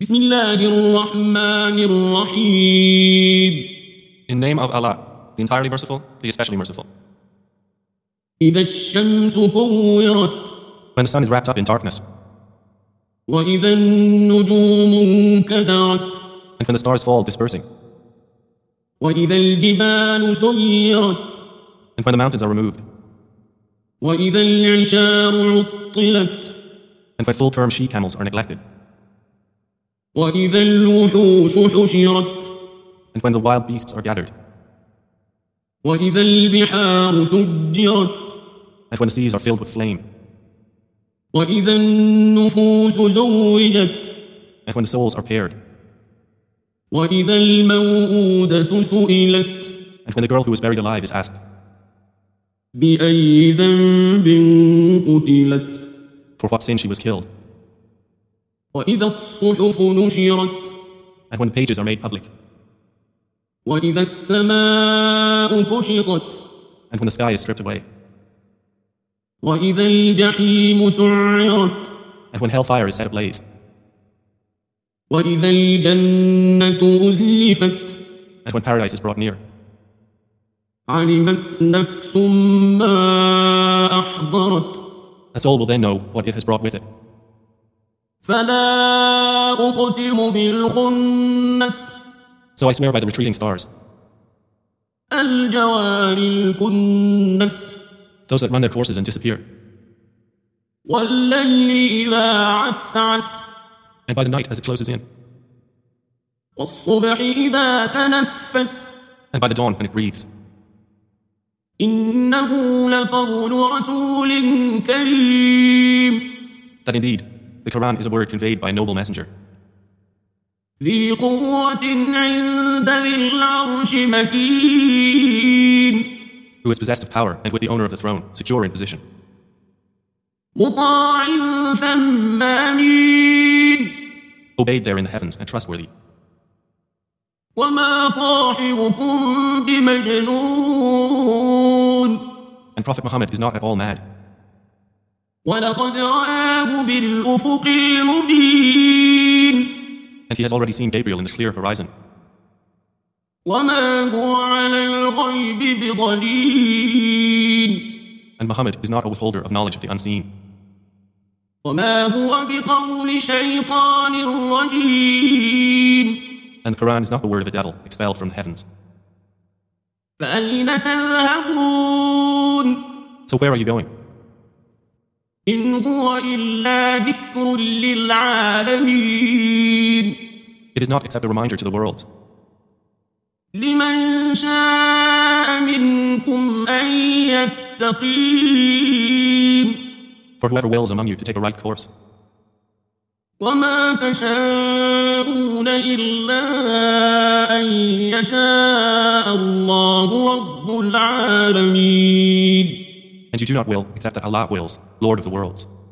بسم الله الرحمن الرحيم. In the name of Allah, the entirely merciful, the especially merciful. إذا الشمس كورت When the sun is wrapped up in darkness, وإذا النجوم انكدرت and when the stars fall dispersing, وإذا الجبال سيرت and when the mountains are removed, وإذا العشار عطلت and when full-term she-camels are neglected, وإذا الوحوش حشرت and when the wild beasts are gathered, وإذا البحار سجرت and when the seas are filled with flame, وإذا النفوس زوجت and when the souls are paired, وإذا الموءودة سئلت and when the girl who is buried alive is asked, بأي ذنب قتلت for what sin she was killed, وإذا الصحف نشرت and when the pages are made public, وإذا السماء كشطت and when the sky is stripped away, وإذا الجحيم سعرت and when hellfire is set ablaze, وإذا الجنة أزلفت and when paradise is brought near, علمت نفس ما أحضرت a soul will then know what it has brought with it. فلا أقسم بالخنس So I swear by the retreating stars, الجوار الكنس those that run their courses and disappear, والليل إذا عسعس and by the night as it closes in, والصبح إذا تنفس and by the dawn when it breathes. إنه لقول رسول كريم That indeed, the Quran is a word conveyed by a noble messenger, ذي قوة عند ذي العرش مكين who is possessed of power and with the owner of the throne, secure in position, مطاع ثم أمين obeyed there in the heavens and trustworthy. وما صاحبكم بمجنون And Prophet Muhammad is not at all mad, ولقد رآه بالأفق المبين and he has already seen Gabriel in the clear horizon. وما هو على الغيب بضنين And Muhammad is not a withholder of knowledge of the unseen, وما هو بقول شيطان رجيم and the Quran is not the word of a devil expelled from the heavens. فأين تذهبون So where are you going? إن هو إلا ذكر للعالمين It is not except a reminder to the world, لمن شاء منكم أن يستقيم for whoever wills among you to take a right course. وما تشاءون إلا أن يشاء الله رب العالمين And you do not will except that Allah wills, Lord of the worlds.